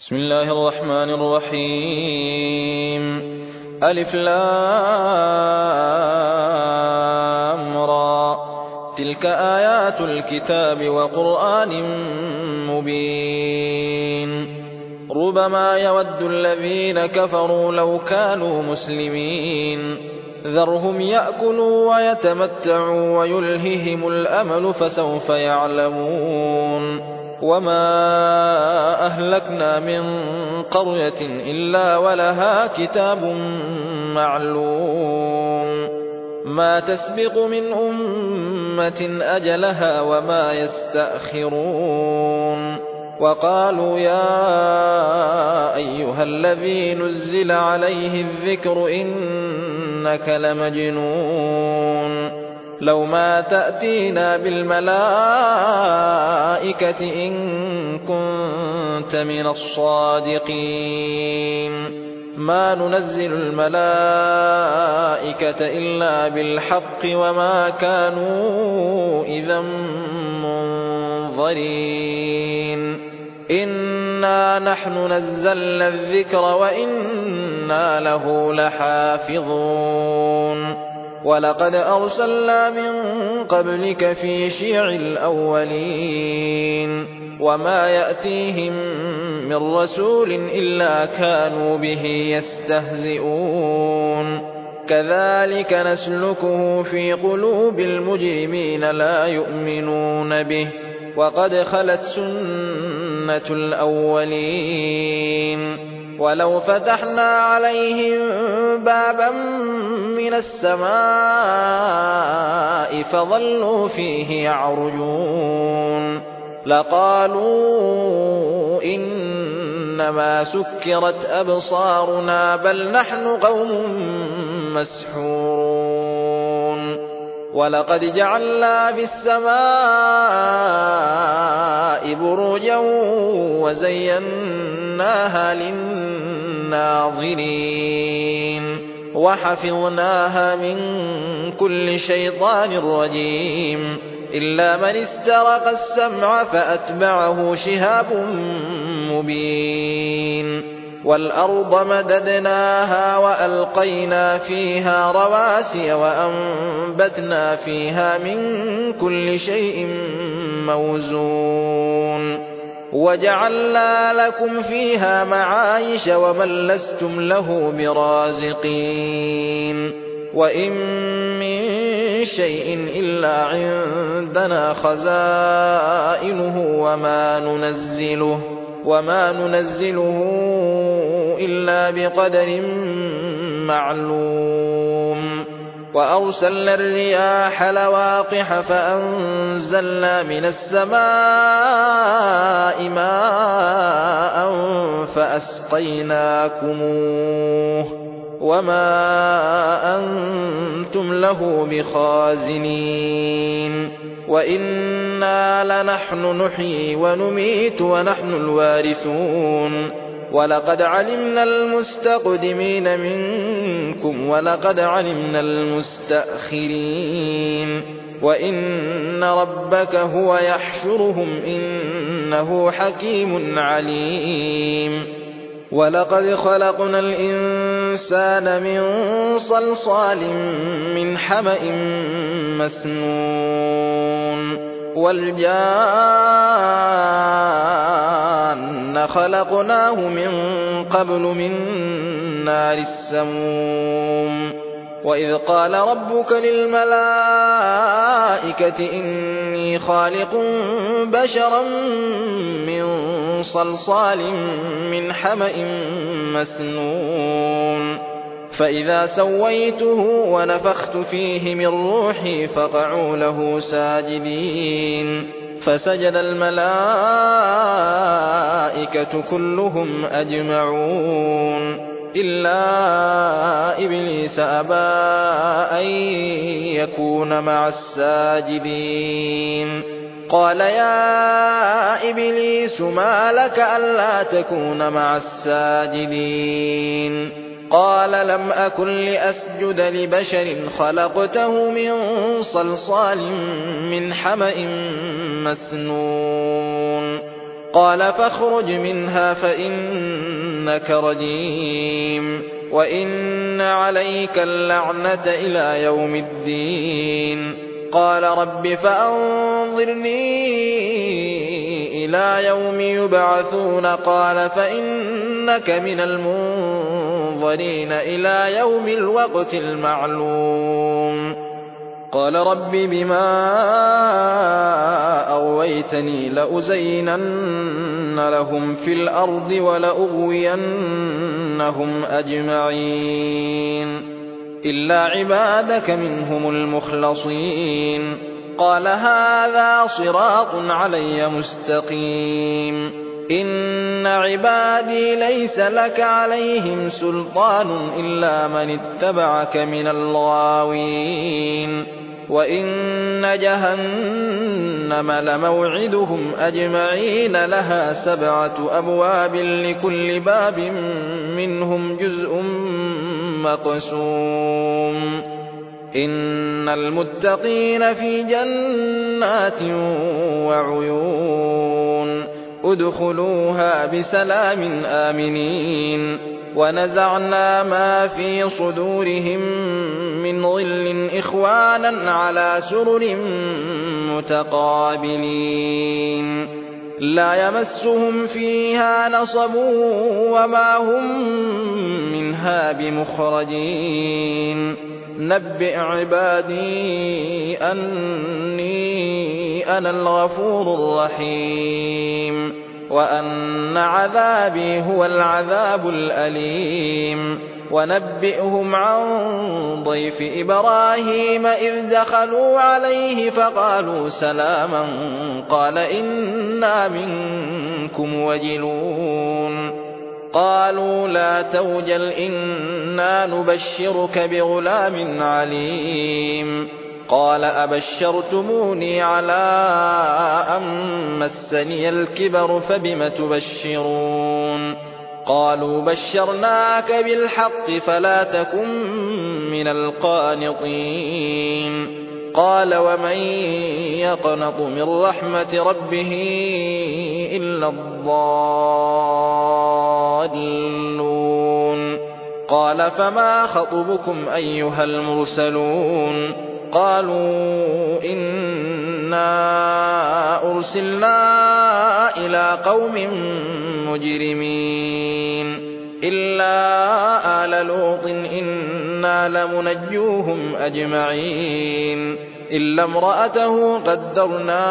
بسم الله الرحمن الرحيم. ألف لام را تلك آيات الكتاب وقرآن مبين. ربما يود الذين كفروا لو كانوا مسلمين ذرهم يأكلوا ويتمتعوا ويلههم الأمل فسوف يعلمون. وما أهلكنا من قرية إلا ولها كتاب معلوم ما تسبق من أمة أجلها وما يستأخرون. وقالوا يا أيها الذي نزل عليه الذكر إنك لمجنون لو ما تأتينا بالملائكة إن كنت من الصادقين. ما ننزل الملائكة إلا بالحق وما كانوا إذا منظرين. إنا نحن نزلنا الذكر وإنا له لحافظون. ولقد أرسلنا من قبلك في شيع الأولين وما يأتيهم من رسول إلا كانوا به يستهزئون. كذلك نسلكه في قلوب المجرمين لا يؤمنون به وقد خلت سنة الأولين. ولو فتحنا عليهم بابا من السماء فظلوا فيه يعرجون لقالوا إنما سكرت أبصارنا بل نحن قوم مسحورون. ولقد جعلنا في السماء بروجا وزيناها للناظرين وحفظناها من كل شيطان رجيم إلا من استرق السمع فأتبعه شهاب مبين. والأرض مددناها وألقينا فيها رواسي وأنبتنا فيها من كل شيء موزون وجعلنا لكم فيها معايش ومن لستم له برازقين. وإن من شيء إلا عندنا خزائنه وما ننزله إلا بقدر معلوم. وأرسلنا الرياح لواقح فأنزلنا من السماء ماء فأسقيناكموه وما أنتم له بخازنين. وإنا لنحن نحيي ونميت ونحن الوارثون. ولقد علمنا المستقدمين منكم ولقد علمنا المستأخرين. وإن ربك هو يحشرهم إنه حكيم عليم. ولقد خلقنا الإنسان من صلصال من حمأ مسنون والجان خلقناه من قبل من نار السموم. وإذ قال ربك للملائكة إني خالق بشرا من صلصال من حمأ مسنون فإذا سويته ونفخت فيه من روحي فقعوا له ساجدين. فسجد الملائكة كلهم أجمعون إلا إبليس أبى أن يكون مع الساجدين. قال يا إبليس ما لك ألا تكون مع الساجدين؟ قال لم أكن لأسجد لبشر خلقته من صلصال من حمأ مسنون قال فاخرج منها فإنك رجيم وإن عليك اللعنة إلى يوم الدين. قال رب فأنظرني إلى يوم يبعثون. قال فإنك من المنظرين إلى يوم الوقت المعلوم. قال رب بما أغويتني لأزينن لهم في الأرض ولأغوينهم أجمعين إلا عبادك منهم المخلصين. قال هذا صراط علي مستقيم. إن عبادي ليس لك عليهم سلطان إلا من اتبعك من الغاوين. وإن جهنم لموعدهم أجمعين لها 7 أبواب لكل باب منهم جزء مقسوم. إن المتقين في جنات وعيون ادخلوها بسلام آمنين. ونزعنا ما في صدورهم من غل إخوانا على سرر متقابلين لا يمسهم فيها نصب وما هم منها بمخرجين. نبئ عبادي أني أنا الغفور الرحيم وأن عذابي هو العذاب الأليم. ونبئهم عن ضيف إبراهيم إذ دخلوا عليه فقالوا سلاما قال إنا منكم وجلون. قالوا لا توجل إنا نبشرك بغلام عليم. قال أبشرتموني على أن مسني الكبر فبم تبشرون. قالوا بشرناك بالحق فلا تكن من القانطين. قال ومن يقنط من رحمة ربه إلا الضالون. قال فما خطبكم أيها المرسلون؟ قالوا إنا أرسلنا إلى قوم مجرمين إلا آل لوط إنا لمنجوهم أجمعين إلا امرأته قدرنا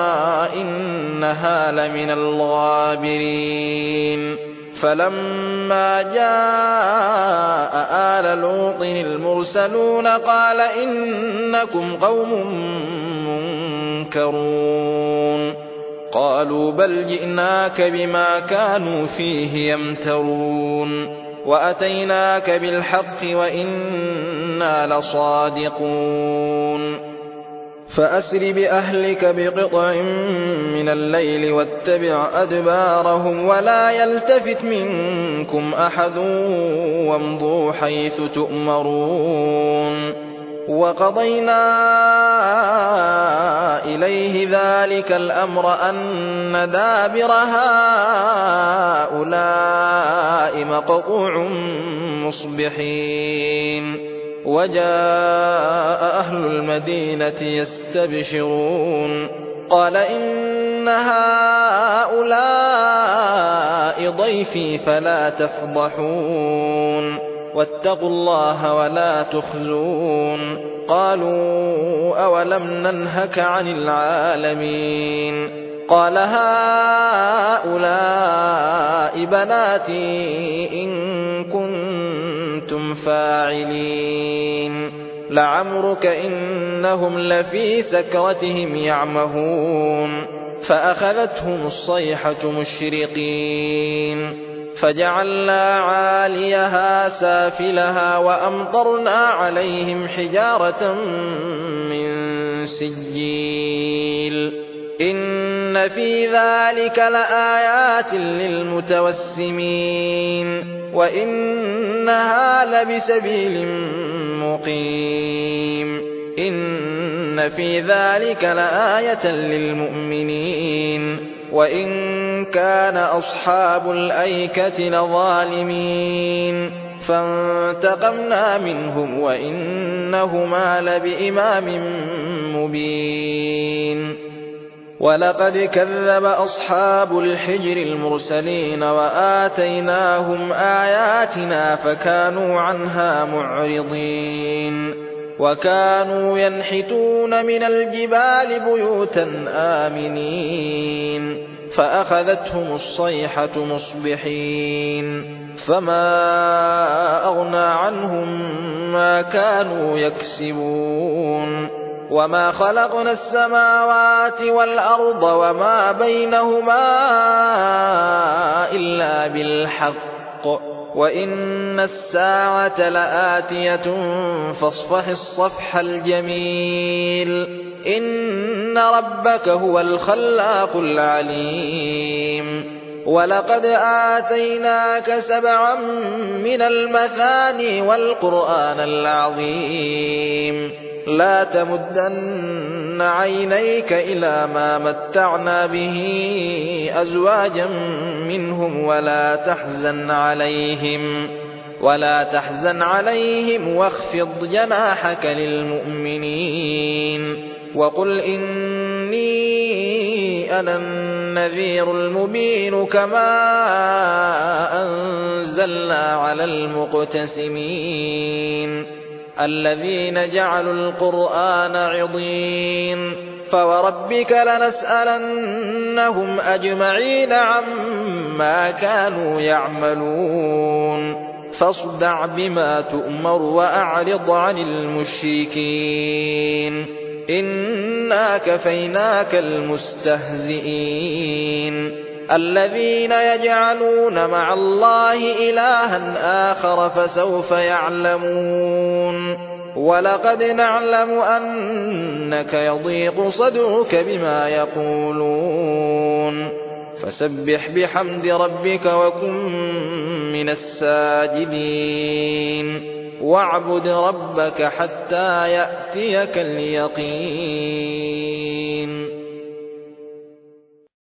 إنها لمن الغابرين. فلما جاء آل لوط المرسلون قال إنكم قوم منكرون. قالوا بل جئناك بما كانوا فيه يمترون وأتيناك بالحق وإنا لصادقون. فأسر بأهلك بقطع من الليل واتبع أدبارهم ولا يلتفت منكم أحد وامضوا حيث تؤمرون. وقضينا إليه ذلك الأمر أن دابر هؤلاء مقطوع مصبحين. وجاء أهل المدينة يستبشرون قال إن هؤلاء ضيفي فلا تفضحون واتقوا الله ولا تخزون. قالوا أولم ننهك عن العالمين؟ قال هؤلاء بناتي إن كنتم فاعلين. لعمرك إنهم لفي سكرتهم يعمهون. فأخذتهم الصيحة مشرقين فجعلنا عاليها سافلها وأمطرنا عليهم حجارة من سجيل. إن في ذلك لآيات للمتوسمين وإنها لبسبيل مقيم. إن في ذلك لآية للمؤمنين وإن كان أصحاب الأيكة لظالمين فانتقمنا منهم وإنهما لبإمام مبين ولقد كذب أصحاب الحجر المرسلين وآتيناهم آياتنا فكانوا عنها معرضين وكانوا ينحتون من الجبال بيوتا آمنين فأخذتهم الصيحة مصبحين فما أغنى عنهم ما كانوا يكسبون وما خلقنا السماوات والأرض وما بينهما إلا بالحق وإن الساعة لآتية فاصفح الصفح الجميل إن ربك هو الخلاق العليم ولقد آتيناك 7 من المثاني والقرآن العظيم لا تمدن عينيك إلى ما متعنا به أزواجا منهم ولا تحزن عليهم واخفض جناحك للمؤمنين وقل إني أنا النذير المبين كما أنزلنا على المقتسمين الذين جعلوا القرآن عضين فوربك لنسألنهم أجمعين عما كانوا يعملون فاصدع بما تؤمر وأعرض عن المشركين إنا كفيناك المستهزئين الذين يجعلون مع الله إلها آخر فسوف يعلمون ولقد نعلم أنك يضيق صدرك بما يقولون فسبح بحمد ربك وكن من الساجدين واعبد ربك حتى يأتيك اليقين